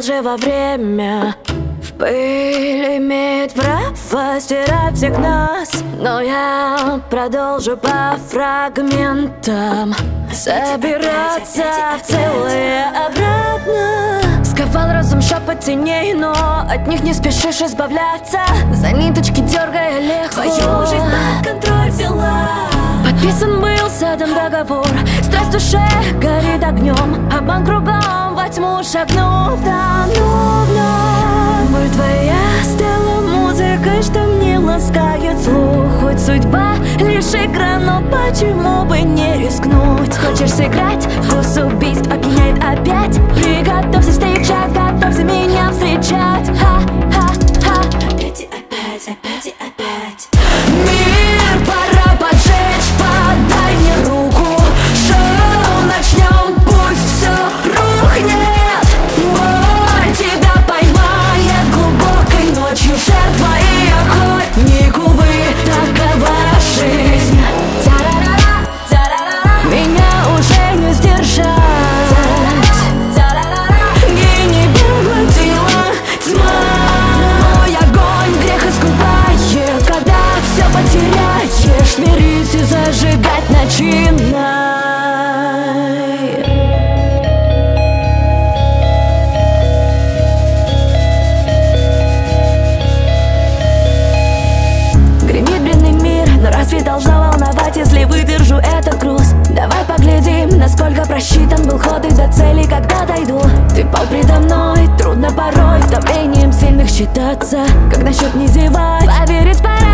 лживо время. В пыль имеет право стирать всех нас, но я продолжу по фрагментам собираться в целое обратно. Сковал разум шепот теней, но от них не спешишь избавляться. За ниточки дергая легко, твою жизнь под контроль взяла. Подписан был с этим договор, страсть в душе горит огнем. Обман кругом, во тьму шагнув, тону вновь. Боль твоя стала музыкой, что мне ласкает слух. Хоть судьба лишь игра, но почему бы не рискнуть? Хочешь сыграть? Вкус убийств опьяняет опять. Приготовься встречать, готовься меня встречать. Ха-ха-ха. Опять и опять, опять и опять. Мир пора поджечь, подай мне руку. Шоу начнем, пусть все рухнет. Боль тебя поймает глубокой ночью. Жертва и охотник, увы, такова жизнь. Меня уже не сдержать. Гений поглотила тьма. Мой огонь грех искупает. Когда все потеряешь, мирись и зажигать начинай. Гремит бренный мир, но разве должна волновать, если выдержу этот груз? Давай поглядим, насколько просчитан был ход и до цели, когда дойду. Ты пал предо мной, трудно порой с давлением сильных считаться. Как насчет не зевать, поверить пора.